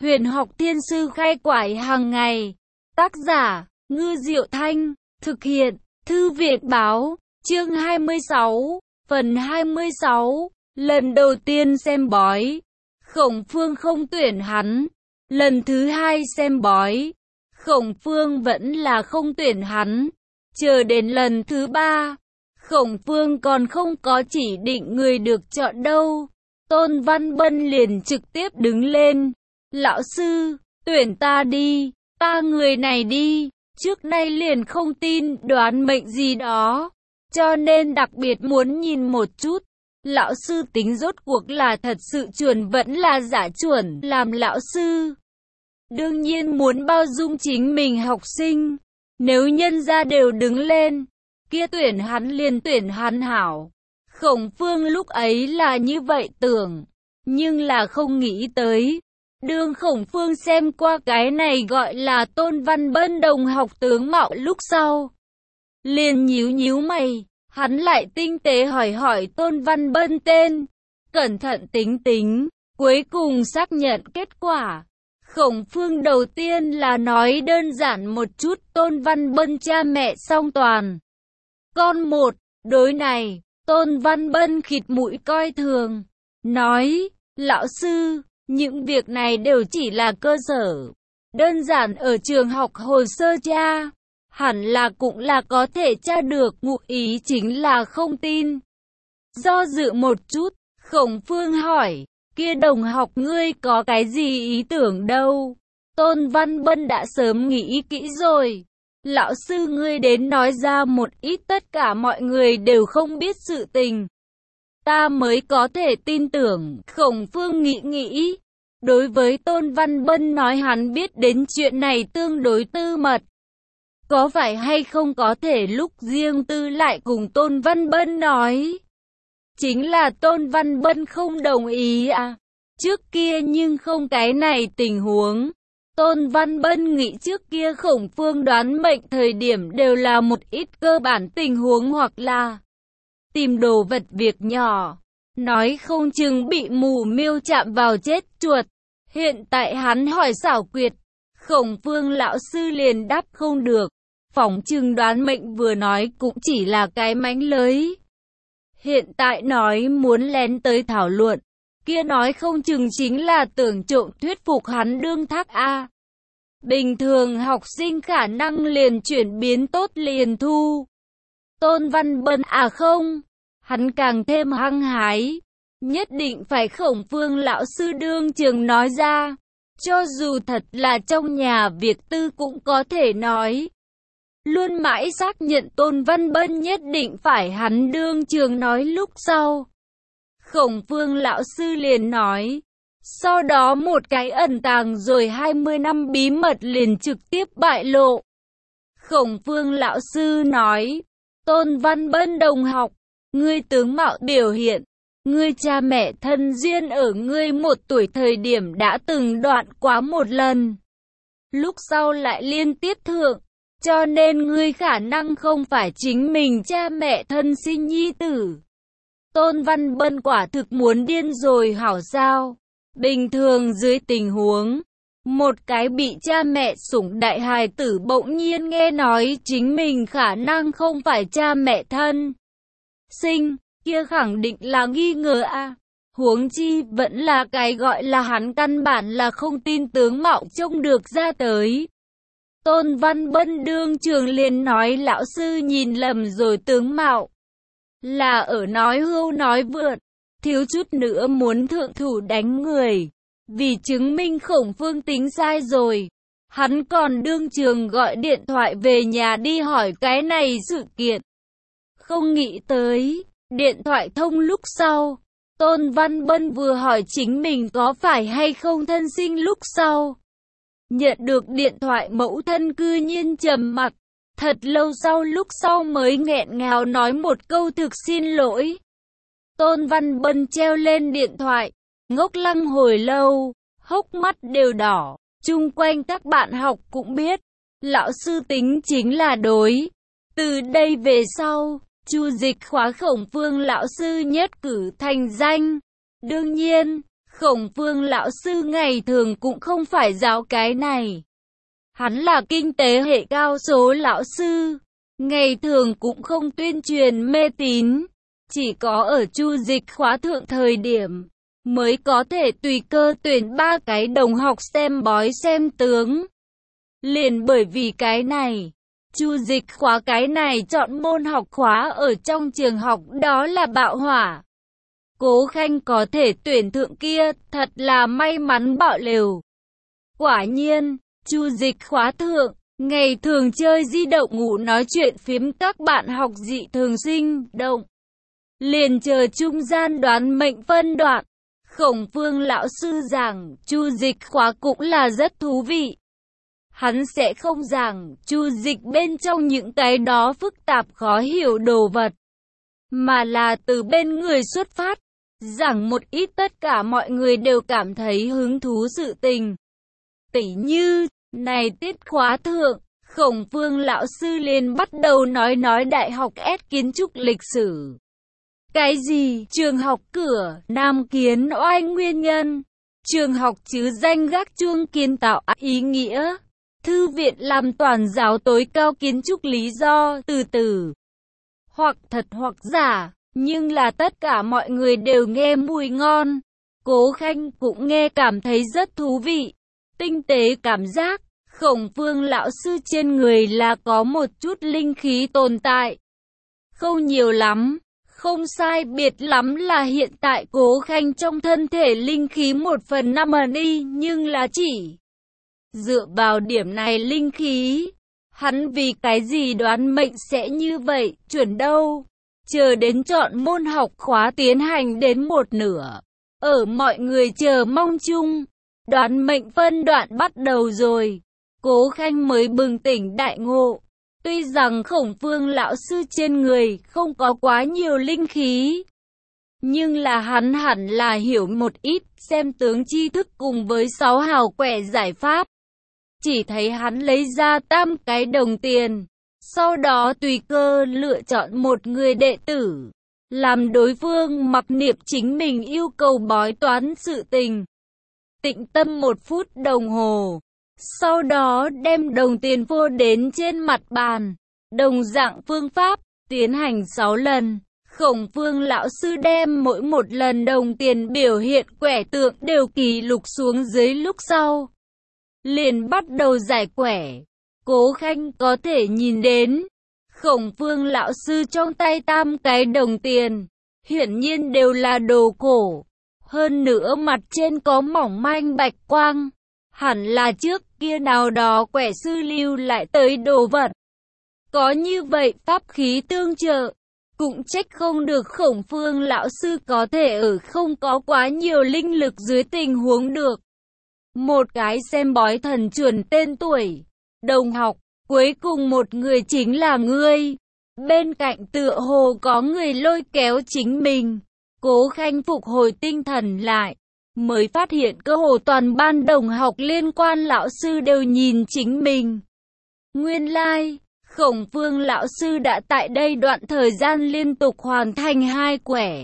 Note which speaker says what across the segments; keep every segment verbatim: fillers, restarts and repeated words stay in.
Speaker 1: Huyền học thiên sư khai quải hàng ngày. Tác giả, Ngư Diệu Thanh. Thực hiện, Thư viện báo. Chương hai mươi sáu, phần hai mươi sáu. Lần đầu tiên xem bói, Khổng Phương không tuyển hắn. Lần thứ hai xem bói, Khổng Phương vẫn là không tuyển hắn. Chờ đến lần thứ ba, Khổng Phương còn không có chỉ định người được chọn đâu. Tôn Văn Bân liền trực tiếp đứng lên. Lão sư, tuyển ta đi, ta người này đi. Trước nay liền không tin đoán mệnh gì đó, cho nên đặc biệt muốn nhìn một chút. Lão sư tính rốt cuộc là thật sự chuẩn vẫn là giả chuẩn. Làm lão sư, đương nhiên muốn bao dung chính mình học sinh. Nếu nhân gia đều đứng lên, kia tuyển hắn liền tuyển hắn hảo. Khổng Phương lúc ấy là như vậy tưởng, nhưng là không nghĩ tới. Đương Khổng Phương xem qua cái này gọi là Tôn Văn Bân đồng học tướng mạo lúc sau, liền nhíu nhíu mày. Hắn lại tinh tế hỏi hỏi Tôn Văn Bân tên, cẩn thận tính tính, cuối cùng xác nhận kết quả. Khổng Phương đầu tiên là nói đơn giản một chút Tôn Văn Bân cha mẹ song toàn. Con một, đối này, Tôn Văn Bân khịt mũi coi thường, nói, lão sư, những việc này đều chỉ là cơ sở, đơn giản ở trường học hồ sơ tra, hẳn là cũng là có thể tra được, ngụ ý chính là không tin. Do dự một chút, Khổng Phương hỏi, kia đồng học ngươi có cái gì ý tưởng đâu? Tôn Văn Bân đã sớm nghĩ kỹ rồi. Lão sư ngươi đến nói ra một ít tất cả mọi người đều không biết sự tình, ta mới có thể tin tưởng. Khổng Phương nghĩ nghĩ, đối với Tôn Văn Bân nói hắn biết đến chuyện này tương đối tư mật, có phải hay không có thể lúc riêng tư lại cùng Tôn Văn Bân nói. Chính là Tôn Văn Bân không đồng ý à? Trước kia nhưng không cái này tình huống. Tôn Văn Bân nghĩ trước kia Khổng Phương đoán mệnh thời điểm đều là một ít cơ bản tình huống hoặc là tìm đồ vật việc nhỏ, nói không chừng bị mù miêu chạm vào chết chuột. Hiện tại hắn hỏi xảo quyệt, Khổng Phương lão sư liền đáp không được. Phỏng chừng đoán mệnh vừa nói cũng chỉ là cái mánh lới. Hiện tại nói muốn lén tới thảo luận, kia nói không chừng chính là tưởng trộm thuyết phục hắn đương thác A. Bình thường học sinh khả năng liền chuyển biến tốt liền thu. Tôn Văn Bân à không, hắn càng thêm hăng hái, nhất định phải Khổng Phương lão sư đương trường nói ra, cho dù thật là trong nhà việc tư cũng có thể nói. Luôn mãi xác nhận Tôn Văn Bân nhất định phải hắn đương trường nói lúc sau. Khổng Phương lão sư liền nói, sau đó một cái ẩn tàng rồi hai mươi năm bí mật liền trực tiếp bại lộ. Khổng Phương lão sư nói, Tôn Văn Bân đồng học, ngươi tướng mạo biểu hiện, ngươi cha mẹ thân duyên ở ngươi một tuổi thời điểm đã từng đoạn quá một lần, lúc sau lại liên tiếp thượng, cho nên ngươi khả năng không phải chính mình cha mẹ thân sinh nhi tử. Tôn Văn Bân quả thực muốn điên rồi hảo sao. Bình thường dưới tình huống, một cái bị cha mẹ sủng đại hài tử bỗng nhiên nghe nói chính mình khả năng không phải cha mẹ thân sinh, kia khẳng định là nghi ngờ a. À. Huống chi vẫn là cái gọi là hắn căn bản là không tin tướng mạo trông được ra tới. Tôn Văn Bân đương trường liền nói lão sư nhìn lầm rồi tướng mạo, là ở nói hưu nói vượt, thiếu chút nữa muốn thượng thủ đánh người. Vì chứng minh Khổng Phương tính sai rồi, hắn còn đương trường gọi điện thoại về nhà đi hỏi cái này sự kiện. Không nghĩ tới, điện thoại thông lúc sau, Tôn Văn Bân vừa hỏi chính mình có phải hay không thân sinh lúc sau. Nhận được điện thoại mẫu thân cư nhiên trầm mặc, thật lâu sau lúc sau mới nghẹn ngào nói một câu thực xin lỗi. Tôn Văn Bân treo lên điện thoại, ngốc lăng hồi lâu, hốc mắt đều đỏ, chung quanh các bạn học cũng biết, lão sư tính chính là đối. Từ đây về sau, Chu Dịch khóa Khổng Phương lão sư nhất cử thành danh. Đương nhiên, Khổng Phương lão sư ngày thường cũng không phải giáo cái này. Hắn là kinh tế hệ cao số lão sư, ngày thường cũng không tuyên truyền mê tín, chỉ có ở chu dịch khóa thượng thời điểm mới có thể tùy cơ tuyển ba cái đồng học xem bói xem tướng. Liền bởi vì cái này, chu dịch khóa cái này chọn môn học khóa ở trong trường học đó là bạo hỏa. Cố Khanh có thể tuyển thượng kia, thật là may mắn bạo lều. Quả nhiên, chu dịch khóa thượng, ngày thường chơi di động ngủ nói chuyện phiếm các bạn học dị thường sinh động. Liền chờ trung gian đoán mệnh phân đoạn. Khổng Phương lão sư giảng, chu dịch khóa cũng là rất thú vị. Hắn sẽ không giảng chu dịch bên trong những cái đó phức tạp khó hiểu đồ vật, mà là từ bên người xuất phát, giảng một ít tất cả mọi người đều cảm thấy hứng thú sự tình. Tỉ như, này tiết khóa thượng, Khổng Phương lão sư liền bắt đầu nói nói đại học S kiến trúc lịch sử. Cái gì? Trường học cửa, Nam Kiến oai nguyên nhân. Trường học chứ danh gác chuông kiến tạo ý nghĩa. Thư viện làm toàn giáo tối cao kiến trúc lý do, từ từ. Hoặc thật hoặc giả, nhưng là tất cả mọi người đều nghe mùi ngon. Cố Khanh cũng nghe cảm thấy rất thú vị. Tinh tế cảm giác, Khổng Phương lão sư trên người là có một chút linh khí tồn tại. Không nhiều lắm. Không sai biệt lắm là hiện tại Cố Khanh trong thân thể linh khí một phần năm ẩn y, nhưng là chỉ dựa vào điểm này linh khí. Hắn vì cái gì đoán mệnh sẽ như vậy, chuẩn đâu. Chờ đến chọn môn học khóa tiến hành đến một nửa. Ở mọi người chờ mong chung, đoán mệnh phân đoạn bắt đầu rồi. Cố Khanh mới bừng tỉnh đại ngộ. Tuy rằng Khổng Phương lão sư trên người không có quá nhiều linh khí, nhưng là hắn hẳn là hiểu một ít xem tướng tri thức cùng với sáu hào quẻ giải pháp. Chỉ thấy hắn lấy ra tam cái đồng tiền, sau đó tùy cơ lựa chọn một người đệ tử, làm đối phương mặc niệm chính mình yêu cầu bói toán sự tình. Tĩnh tâm một phút đồng hồ. Sau đó đem đồng tiền vô đến trên mặt bàn. Đồng dạng phương pháp, tiến hành sáu lần. Khổng Phương lão sư đem mỗi một lần đồng tiền biểu hiện quẻ tượng đều ký lục xuống dưới lúc sau. Liền bắt đầu giải quẻ. Cố Khanh có thể nhìn đến. Khổng Phương lão sư trong tay tam cái đồng tiền. Hiển nhiên đều là đồ cổ. Hơn nữa mặt trên có mỏng manh bạch quang. Hẳn là trước kia nào đó quẻ sư lưu lại tới đồ vật. Có như vậy pháp khí tương trợ, cũng trách không được Khổng Phương lão sư có thể ở không có quá nhiều linh lực dưới tình huống được. Một cái xem bói thần chuẩn tên tuổi, đồng học, cuối cùng một người chính là ngươi. Bên cạnh tựa hồ có người lôi kéo chính mình. Cố Khanh phục hồi tinh thần lại. Mới phát hiện cơ hồ toàn ban đồng học liên quan lão sư đều nhìn chính mình. Nguyên lai, like, Khổng Phương lão sư đã tại đây đoạn thời gian liên tục hoàn thành hai quẻ.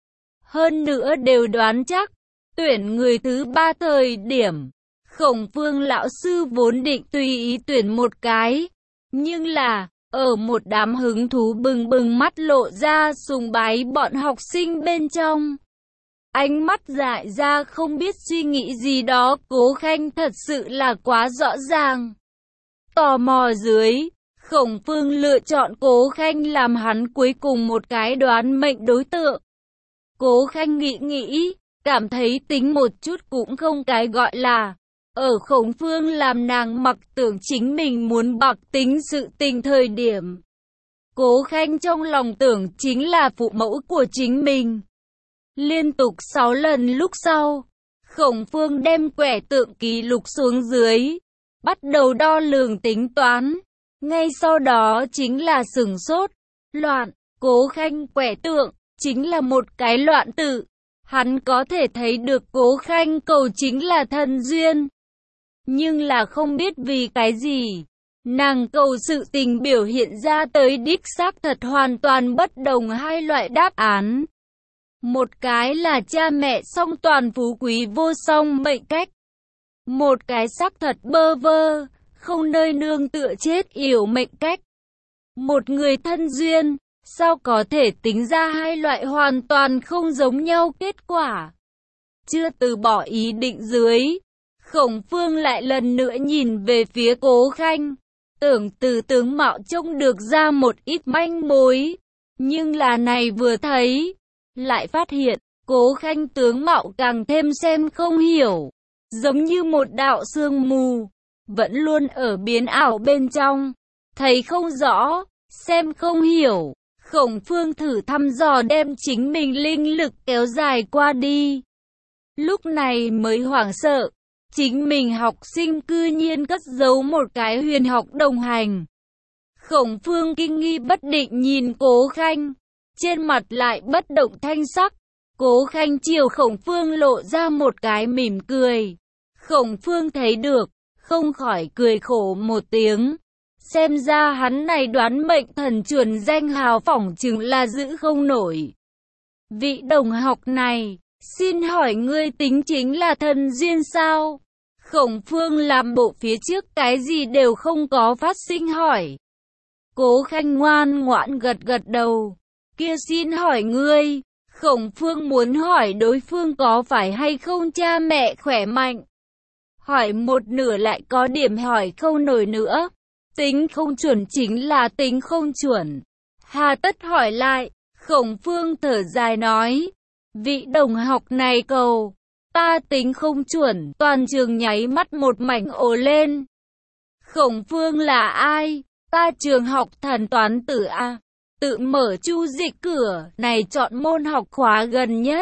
Speaker 1: Hơn nữa đều đoán chắc, tuyển người thứ ba thời điểm. Khổng Phương lão sư vốn định tùy ý tuyển một cái. Nhưng là, ở một đám hứng thú bừng bừng mắt lộ ra sùng bái bọn học sinh bên trong. Ánh mắt dại ra không biết suy nghĩ gì đó, Cố Khanh thật sự là quá rõ ràng. Tò mò dưới, Khổng Phương lựa chọn Cố Khanh làm hắn cuối cùng một cái đoán mệnh đối tượng. Cố Khanh nghĩ nghĩ, cảm thấy tính một chút cũng không cái gọi là. Ở Khổng Phương làm nàng mặc tưởng chính mình muốn bạc tính sự tình thời điểm. Cố Khanh trong lòng tưởng chính là phụ mẫu của chính mình. Liên tục sáu lần lúc sau, Khổng Phương đem quẻ tượng ký lục xuống dưới, bắt đầu đo lường tính toán. Ngay sau đó chính là sửng sốt, loạn, Cố Khanh quẻ tượng, chính là một cái loạn tự. Hắn có thể thấy được Cố Khanh cầu chính là thân duyên. Nhưng là không biết vì cái gì, nàng cầu sự tình biểu hiện ra tới đích xác thật hoàn toàn bất đồng hai loại đáp án. Một cái là cha mẹ song toàn phú quý vô song mệnh cách. Một cái xác thật bơ vơ, không nơi nương tựa chết yểu mệnh cách. Một người thân duyên, sao có thể tính ra hai loại hoàn toàn không giống nhau kết quả. Chưa từ bỏ ý định dưới, Khổng Phương lại lần nữa nhìn về phía Cố Khanh, tưởng từ tướng mạo trông được ra một ít manh mối, nhưng là này vừa thấy, lại phát hiện, Cố Khanh tướng mạo càng thêm xem không hiểu, giống như một đạo sương mù, vẫn luôn ở biến ảo bên trong, thấy không rõ, xem không hiểu. Khổng Phương thử thăm dò đem chính mình linh lực kéo dài qua đi. Lúc này mới hoảng sợ, chính mình học sinh cư nhiên cất giấu một cái huyền học đồng hành. Khổng Phương kinh nghi bất định nhìn Cố Khanh, trên mặt lại bất động thanh sắc. Cố Khanh chiều Khổng Phương lộ ra một cái mỉm cười. Khổng Phương thấy được, không khỏi cười khổ một tiếng. Xem ra hắn này đoán mệnh thần chuẩn danh hào phỏng chừng là giữ không nổi. Vị đồng học này, xin hỏi ngươi tính chính là thần duyên sao? Khổng Phương làm bộ phía trước cái gì đều không có phát sinh hỏi. Cố Khanh ngoan ngoãn gật gật đầu. Kia xin hỏi ngươi, Khổng Phương muốn hỏi đối phương có phải hay không cha mẹ khỏe mạnh. Hỏi một nửa lại có điểm hỏi không nổi nữa. Tính không chuẩn chính là tính không chuẩn. Hà tất hỏi lại, Khổng Phương thở dài nói. Vị đồng học này cầu, ta tính không chuẩn, toàn trường nháy mắt một mảnh ồ lên. Khổng Phương là ai? Ta trường học thần toán tử A. Tự mở chu dịch cửa, này chọn môn học khóa gần nhất.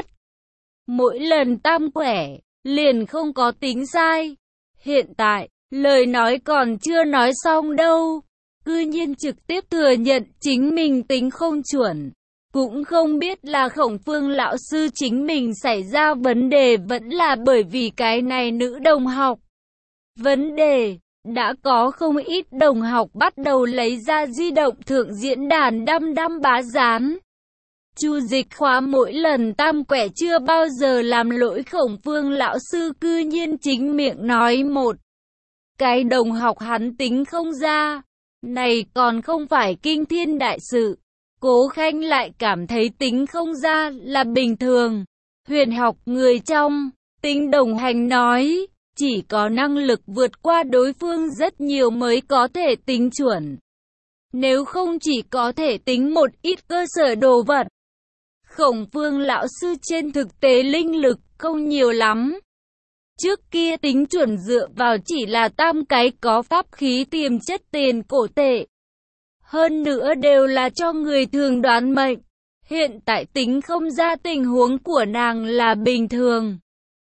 Speaker 1: Mỗi lần tam quẻ, liền không có tính sai. Hiện tại, lời nói còn chưa nói xong đâu, cư nhiên trực tiếp thừa nhận chính mình tính không chuẩn. Cũng không biết là Khổng Phương lão sư chính mình xảy ra vấn đề vẫn là bởi vì cái này nữ đồng học. Vấn đề, đã có không ít đồng học bắt đầu lấy ra di động thượng diễn đàn đăm đăm bá dán. Chu dịch khóa mỗi lần tam quẻ chưa bao giờ làm lỗi Khổng Phương lão sư cư nhiên chính miệng nói một. Cái đồng học hắn tính không ra, này còn không phải kinh thiên đại sự. Cố Khanh lại cảm thấy tính không ra là bình thường. Huyền học người trong, tính đồng hành nói, chỉ có năng lực vượt qua đối phương rất nhiều mới có thể tính chuẩn. Nếu không chỉ có thể tính một ít cơ sở đồ vật. Khổng Phương lão sư trên thực tế linh lực không nhiều lắm. Trước kia tính chuẩn dựa vào chỉ là tam cái có pháp khí tiềm chất tiền cổ tệ. Hơn nữa đều là cho người thường đoán mệnh. Hiện tại tính không ra tình huống của nàng là bình thường.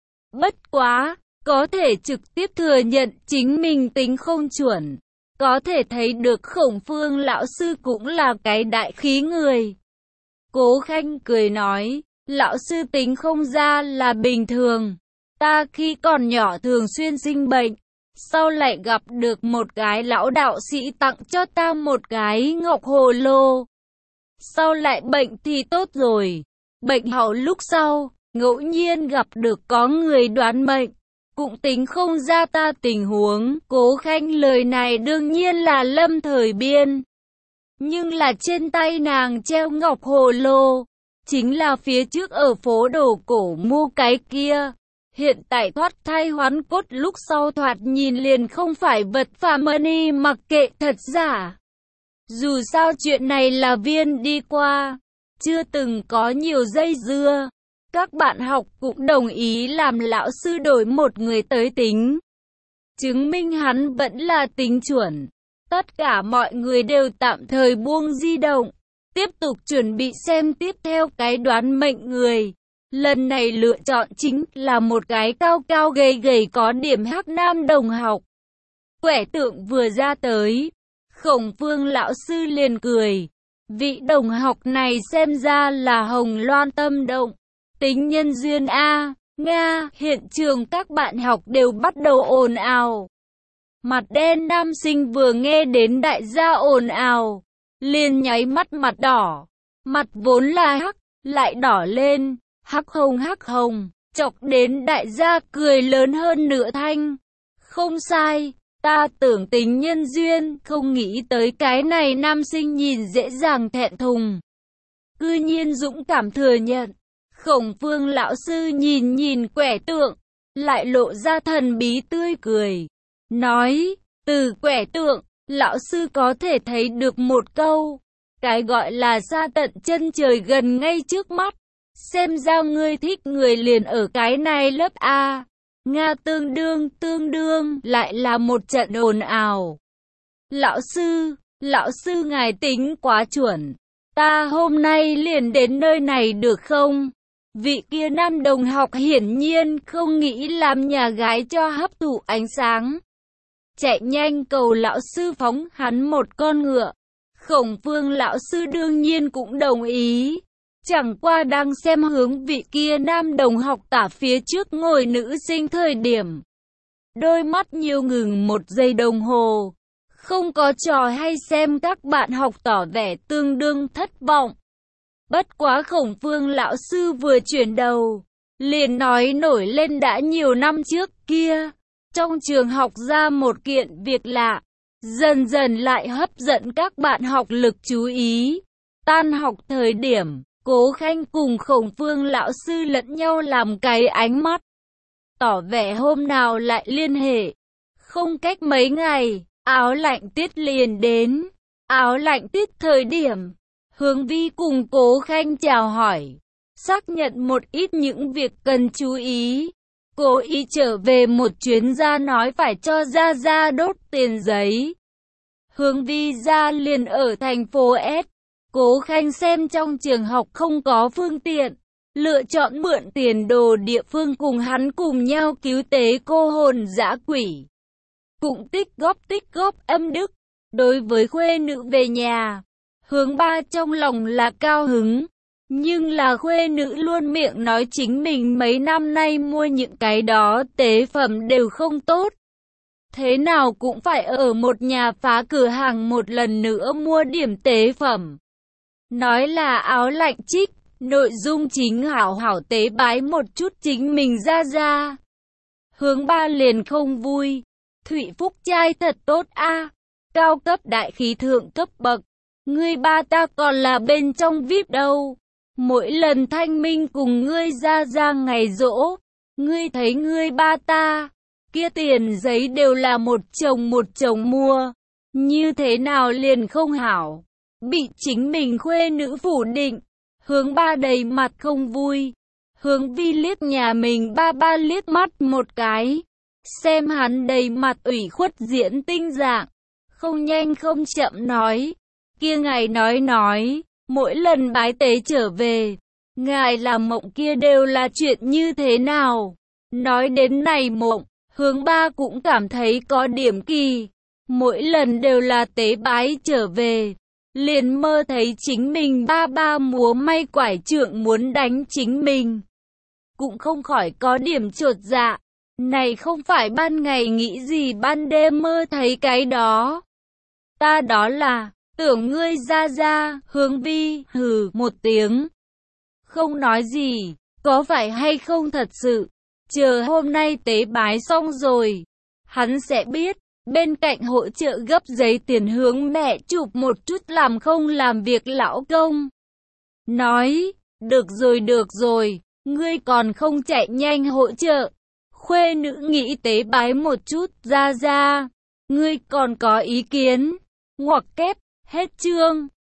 Speaker 1: Bất quá, có thể trực tiếp thừa nhận chính mình tính không chuẩn. Có thể thấy được Khổng Phương lão sư cũng là cái đại khí người. Cố Khanh cười nói, lão sư tính không ra là bình thường. Ta khi còn nhỏ thường xuyên sinh bệnh, sau lại gặp được một cái lão đạo sĩ tặng cho ta một cái ngọc hồ lô. Sau lại bệnh thì tốt rồi, bệnh hậu lúc sau, ngẫu nhiên gặp được có người đoán mệnh, cũng tính không ra ta tình huống. Cố Khanh lời này đương nhiên là lâm thời biên, nhưng là trên tay nàng treo ngọc hồ lô, chính là phía trước ở phố đồ cổ mua cái kia. Hiện tại thoát thai hoán cốt lúc sau thoạt nhìn liền không phải vật phàm money mặc kệ thật giả. Dù sao chuyện này là viên đi qua, chưa từng có nhiều dây dưa. Các bạn học cũng đồng ý làm lão sư đổi một người tới tính. Chứng minh hắn vẫn là tính chuẩn. Tất cả mọi người đều tạm thời buông di động, tiếp tục chuẩn bị xem tiếp theo cái đoán mệnh người. Lần này lựa chọn chính là một cái cao cao gầy gầy có điểm hắc nam đồng học. Quẻ tượng vừa ra tới, Khổng Phương lão sư liền cười. Vị đồng học này xem ra là Hồng Loan tâm động. Tính nhân duyên A, Nga, hiện trường các bạn học đều bắt đầu ồn ào. Mặt đen nam sinh vừa nghe đến đại gia ồn ào, liền nháy mắt mặt đỏ. Mặt vốn là hắc, lại đỏ lên. Hắc hồng hắc hồng, chọc đến đại gia cười lớn hơn nửa thanh. Không sai, ta tưởng tính nhân duyên, không nghĩ tới cái này nam sinh nhìn dễ dàng thẹn thùng. Cư nhiên dũng cảm thừa nhận. Khổng Phương lão sư nhìn nhìn quẻ tượng, lại lộ ra thần bí tươi cười. Nói, từ quẻ tượng, lão sư có thể thấy được một câu. Cái gọi là xa tận chân trời gần ngay trước mắt. Xem ra ngươi thích người liền ở cái này lớp A. Nga tương đương, tương đương, lại là một trận ồn ào. Lão sư, lão sư ngài tính quá chuẩn. Ta hôm nay liền đến nơi này được không? Vị kia nam đồng học hiển nhiên không nghĩ làm nhà gái cho hấp thụ ánh sáng. Chạy nhanh cầu lão sư phóng hắn một con ngựa. Khổng Phương lão sư đương nhiên cũng đồng ý. Chẳng qua đang xem hướng vị kia nam đồng học tả phía trước ngồi nữ sinh thời điểm. Đôi mắt nhiều ngừng một giây đồng hồ. Không có trò hay xem các bạn học tỏ vẻ tương đương thất vọng. Bất quá Khổng Phương lão sư vừa chuyển đầu, liền nói nổi lên đã nhiều năm trước kia. Trong trường học ra một kiện việc lạ, dần dần lại hấp dẫn các bạn học lực chú ý. Tan học thời điểm, Cố Khanh cùng Khổng Phương lão sư lẫn nhau làm cái ánh mắt. Tỏ vẻ hôm nào lại liên hệ. Không cách mấy ngày, áo lạnh tiết liền đến. Áo lạnh tiết thời điểm, Hướng Vi cùng Cố Khanh chào hỏi, xác nhận một ít những việc cần chú ý. Cố ý trở về một chuyến ra nói phải cho Gia Gia đốt tiền giấy. Hướng Vi ra liền ở thành phố S. Cố Khanh xem trong trường học không có phương tiện, lựa chọn mượn tiền đồ địa phương cùng hắn cùng nhau cứu tế cô hồn dã quỷ. Cũng tích góp tích góp âm đức. Đối với khuê nữ về nhà, Hướng Ba trong lòng là cao hứng. Nhưng là khuê nữ luôn miệng nói chính mình mấy năm nay mua những cái đó tế phẩm đều không tốt. Thế nào cũng phải ở một nhà phá cửa hàng một lần nữa mua điểm tế phẩm. Nói là áo lạnh trích, nội dung chính hảo hảo tế bái một chút chính mình ra ra. Hướng Ba liền không vui. Thụy Phúc trai thật tốt a, cao cấp đại khí thượng cấp bậc. Ngươi ba ta còn là bên trong vi ai pi đâu. Mỗi lần thanh minh cùng ngươi ra ra ngày giỗ, ngươi thấy ngươi ba ta, kia tiền giấy đều là một chồng một chồng mua. Như thế nào liền không hảo. Bị chính mình khuê nữ phủ định. Hướng Ba đầy mặt không vui. Hướng Vi liếc nhà mình ba ba liếc mắt một cái. Xem hắn đầy mặt ủy khuất diễn tinh dạng. Không nhanh không chậm nói. Kia ngài nói nói, mỗi lần bái tế trở về, ngài làm mộng kia đều là chuyện như thế nào? Nói đến này mộng, Hướng Ba cũng cảm thấy có điểm kỳ. Mỗi lần đều là tế bái trở về, liền mơ thấy chính mình ba ba múa may quải trượng muốn đánh chính mình. Cũng không khỏi có điểm chột dạ. Này không phải ban ngày nghĩ gì ban đêm mơ thấy cái đó. Ta đó là, tưởng ngươi ra ra, Hướng Vi, hừ, một tiếng. Không nói gì, có phải hay không thật sự. Chờ hôm nay tế bái xong rồi, hắn sẽ biết. Bên cạnh hỗ trợ gấp giấy tiền hướng mẹ chụp một chút làm không làm việc lão công. Nói, được rồi được rồi, ngươi còn không chạy nhanh hỗ trợ. Khuê nữ nghĩ tế bái một chút, ra ra. Ngươi còn có ý kiến. Ngoặc kép, hết chương.